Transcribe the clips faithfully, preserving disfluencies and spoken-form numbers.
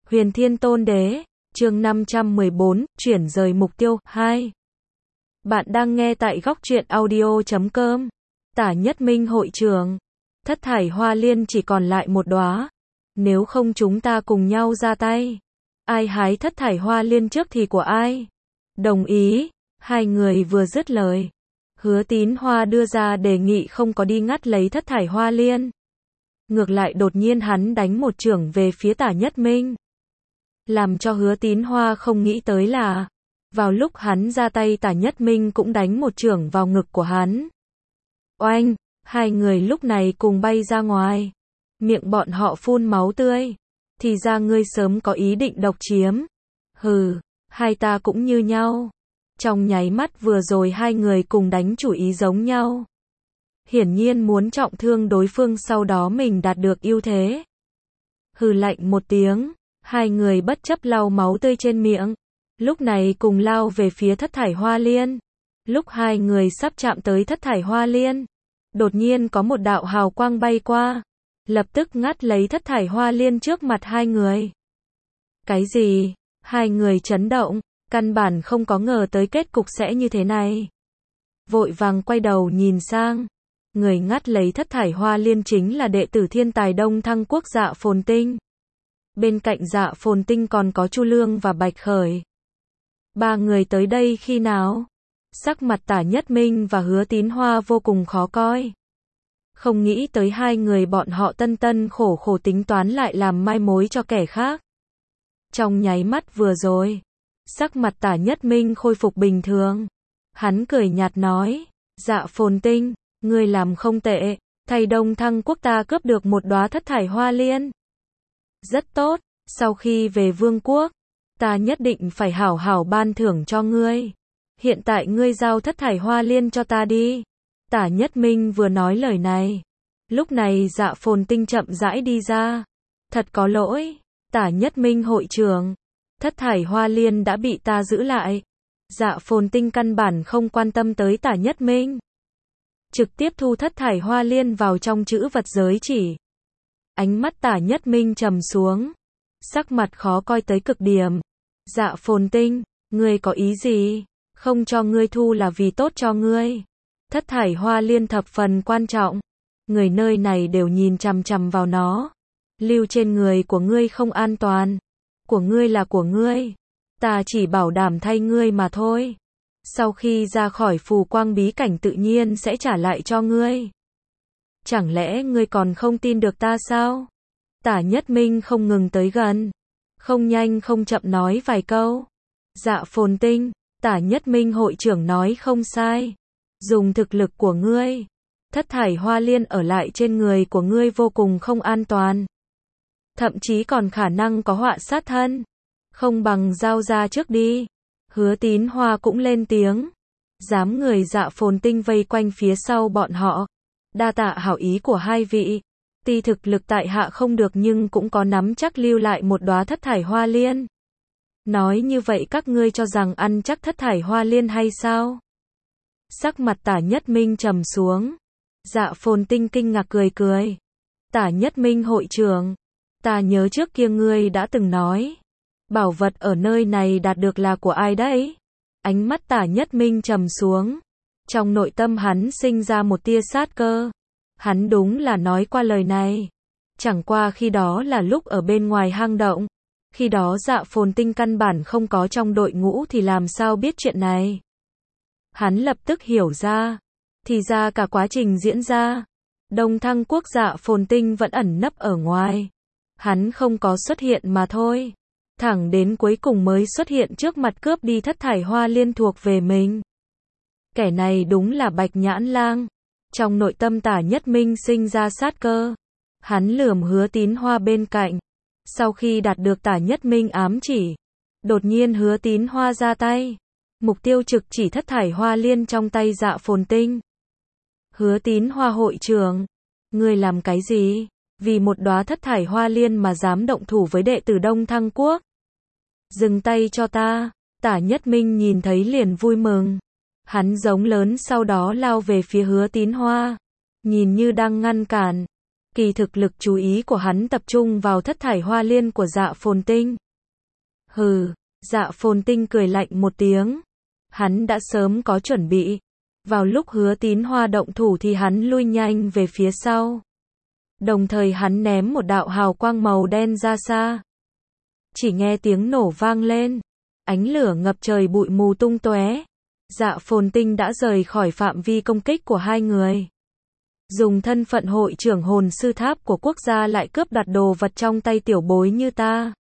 Huyền Thiên Tôn Đế, chương năm trăm mười bốn, chuyển rời mục tiêu, hai. Bạn đang nghe tại góc truyện audio chấm com. Tả Nhất Minh hội trường. Thất thải hoa liên chỉ còn lại một đóa. Nếu không chúng ta cùng nhau ra tay. Ai hái thất thải hoa liên trước thì của ai? Đồng ý. Hai người vừa dứt lời. Hứa Tín Hoa đưa ra đề nghị không có đi ngắt lấy thất thải hoa liên. Ngược lại đột nhiên hắn đánh một chưởng về phía Tả Nhất Minh. Làm cho Hứa Tín Hoa không nghĩ tới là, vào lúc hắn ra tay Tả Nhất Minh cũng đánh một chưởng vào ngực của hắn. Oanh, hai người lúc này cùng bay ra ngoài. Miệng bọn họ phun máu tươi. Thì ra ngươi sớm có ý định độc chiếm. Hừ, hai ta cũng như nhau. Trong nháy mắt vừa rồi hai người cùng đánh chủ ý giống nhau. Hiển nhiên muốn trọng thương đối phương sau đó mình đạt được ưu thế. Hừ lạnh một tiếng, hai người bất chấp lau máu tươi trên miệng. Lúc này cùng lao về phía thất thải hoa liên. Lúc hai người sắp chạm tới thất thải hoa liên. Đột nhiên có một đạo hào quang bay qua. Lập tức ngắt lấy thất thải hoa liên trước mặt hai người. Cái gì? Hai người chấn động, căn bản không có ngờ tới kết cục sẽ như thế này. Vội vàng quay đầu nhìn sang. Người ngắt lấy thất thải hoa liên chính là đệ tử thiên tài Đông Thăng Quốc Dạ Phồn Tinh. Bên cạnh Dạ Phồn Tinh còn có Chu Lương và Bạch Khởi. Ba người tới đây khi nào? Sắc mặt Tả Nhất Minh và Hứa Tín Hoa vô cùng khó coi. Không nghĩ tới hai người bọn họ tân tân khổ khổ tính toán lại làm mai mối cho kẻ khác. Trong nháy mắt vừa rồi, sắc mặt Tả Nhất Minh khôi phục bình thường. Hắn cười nhạt nói, Dạ Phồn Tinh, ngươi làm không tệ, thầy Đông Thăng Quốc ta cướp được một đóa thất thải hoa liên. Rất tốt, sau khi về vương quốc, ta nhất định phải hảo hảo ban thưởng cho ngươi. Hiện tại ngươi giao thất thải hoa liên cho ta đi. Tả Nhất Minh vừa nói lời này. Lúc này Dạ Phồn Tinh chậm rãi đi ra. Thật có lỗi, Tả Nhất Minh hội trưởng. Thất thải hoa liên đã bị ta giữ lại. Dạ Phồn Tinh căn bản không quan tâm tới Tả Nhất Minh. Trực tiếp thu thất thải hoa liên vào trong chữ vật giới chỉ. Ánh mắt Tả Nhất Minh trầm xuống. Sắc mặt khó coi tới cực điểm. Dạ Phồn Tinh, ngươi có ý gì? Không cho ngươi thu là vì tốt cho ngươi. Thất thải hoa liên thập phần quan trọng. Người nơi này đều nhìn chằm chằm vào nó. Lưu trên người của ngươi không an toàn. Của ngươi là của ngươi. Ta chỉ bảo đảm thay ngươi mà thôi. Sau khi ra khỏi phù quang bí cảnh tự nhiên sẽ trả lại cho ngươi. Chẳng lẽ ngươi còn không tin được ta sao? Tả Nhất Minh không ngừng tới gần. Không nhanh không chậm nói vài câu. Dạ Phồn Tinh, Tả Nhất Minh hội trưởng nói không sai. Dùng thực lực của ngươi, thất thải hoa liên ở lại trên người của ngươi vô cùng không an toàn. Thậm chí còn khả năng có họa sát thân. Không bằng giao ra trước đi. Hứa Tín Hoa cũng lên tiếng. Dám người Dạ Phồn Tinh vây quanh phía sau bọn họ. Đa tạ hảo ý của hai vị. Tuy thực lực tại hạ không được nhưng cũng có nắm chắc lưu lại một đóa thất thải hoa liên. Nói như vậy các ngươi cho rằng ăn chắc thất thải hoa liên hay sao? Sắc mặt Tả Nhất Minh trầm xuống. Dạ Phồn Tinh kinh ngạc cười cười. Tả Nhất Minh hội trưởng, ta nhớ trước kia ngươi đã từng nói, bảo vật ở nơi này đạt được là của ai đấy? Ánh mắt Tả Nhất Minh trầm xuống. Trong nội tâm hắn sinh ra một tia sát cơ. Hắn đúng là nói qua lời này. Chẳng qua khi đó là lúc ở bên ngoài hang động. Khi đó Dạ Phồn Tinh căn bản không có trong đội ngũ thì làm sao biết chuyện này. Hắn lập tức hiểu ra. Thì ra cả quá trình diễn ra, Đông Thăng Quốc Dạ Phồn Tinh vẫn ẩn nấp ở ngoài. Hắn không có xuất hiện mà thôi. Thẳng đến cuối cùng mới xuất hiện trước mặt cướp đi thất thải hoa liên thuộc về mình. Kẻ này đúng là Bạch Nhãn Lang. Trong nội tâm Tả Nhất Minh sinh ra sát cơ. Hắn lườm Hứa Tín Hoa bên cạnh. Sau khi đạt được Tả Nhất Minh ám chỉ, đột nhiên Hứa Tín Hoa ra tay. Mục tiêu trực chỉ thất thải hoa liên trong tay Dạ Phồn Tinh. Hứa Tín Hoa hội trưởng, ngươi làm cái gì? Vì một đóa thất thải hoa liên mà dám động thủ với đệ tử Đông Thăng Quốc? Dừng tay cho ta. Tả Nhất Minh nhìn thấy liền vui mừng. Hắn giống lớn sau đó lao về phía Hứa Tín Hoa. Nhìn như đang ngăn cản. Kỳ thực lực chú ý của hắn tập trung vào thất thải hoa liên của Dạ Phồn Tinh. Hừ, Dạ Phồn Tinh cười lạnh một tiếng. Hắn đã sớm có chuẩn bị. Vào lúc Hứa Tín Hoa động thủ thì hắn lui nhanh về phía sau. Đồng thời hắn ném một đạo hào quang màu đen ra xa. Chỉ nghe tiếng nổ vang lên. Ánh lửa ngập trời, bụi mù tung tóe. Dạ Phồn Tinh đã rời khỏi phạm vi công kích của hai người. Dùng thân phận hội trưởng hồn sư tháp của quốc gia lại cướp đoạt đồ vật trong tay tiểu bối như ta.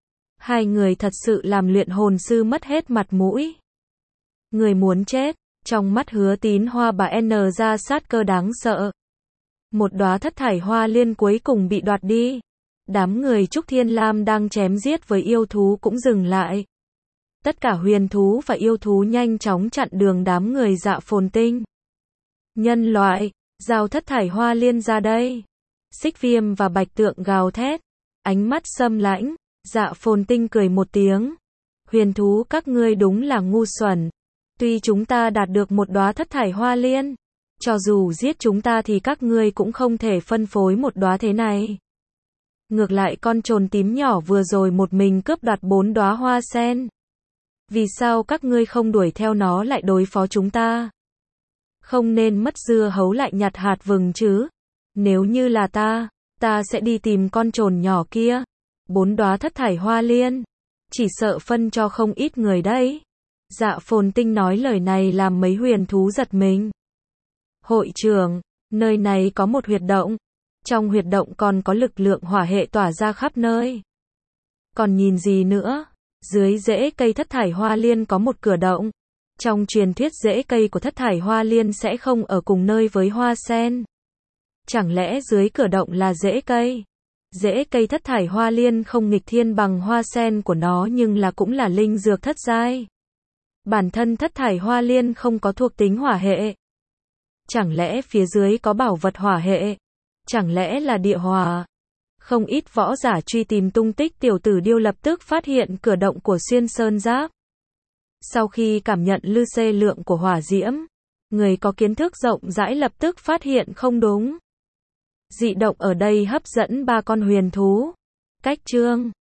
Hai người thật sự làm luyện hồn sư mất hết mặt mũi. Người muốn chết, trong mắt Hứa Tín Hoa bà N ra sát cơ đáng sợ. Một đóa thất thải hoa liên cuối cùng bị đoạt đi. Đám người Trúc Thiên Lam đang chém giết với yêu thú cũng dừng lại. Tất cả huyền thú và yêu thú nhanh chóng chặn đường đám người Dạ Phồn Tinh. Nhân loại, giao thất thải hoa liên ra đây. Xích Viêm và Bạch Tượng gào thét. Ánh mắt xâm lãnh. Dạ Phồn Tinh cười một tiếng. Huyền thú các ngươi đúng là ngu xuẩn. Tuy chúng ta đạt được một đóa thất thải hoa liên, cho dù giết chúng ta thì các ngươi cũng không thể phân phối một đóa thế này. Ngược lại con trồn tím nhỏ vừa rồi một mình cướp đoạt bốn đóa hoa sen. Vì sao các ngươi không đuổi theo nó lại đối phó chúng ta? Không nên mất dưa hấu lại nhặt hạt vừng chứ. Nếu như là ta, ta sẽ đi tìm con trồn nhỏ kia. Bốn đóa thất thải hoa liên, chỉ sợ phân cho không ít người đấy. Dạ Phồn Tinh nói lời này làm mấy huyền thú giật mình. Hội trưởng, nơi này có một huyệt động. Trong huyệt động còn có lực lượng hỏa hệ tỏa ra khắp nơi. Còn nhìn gì nữa? Dưới rễ cây thất thải hoa liên có một cửa động. Trong truyền thuyết rễ cây của thất thải hoa liên sẽ không ở cùng nơi với hoa sen. Chẳng lẽ dưới cửa động là rễ cây? Rễ cây thất thải hoa liên không nghịch thiên bằng hoa sen của nó nhưng là cũng là linh dược thất giai. Bản thân thất thải hoa liên không có thuộc tính hỏa hệ. Chẳng lẽ phía dưới có bảo vật hỏa hệ? Chẳng lẽ là địa hỏa? Không ít võ giả truy tìm tung tích tiểu tử điêu lập tức phát hiện cửa động của xuyên sơn giáp. Sau khi cảm nhận lư xê lượng của hỏa diễm, người có kiến thức rộng rãi lập tức phát hiện không đúng. Dị động ở đây hấp dẫn ba con huyền thú. Cách chương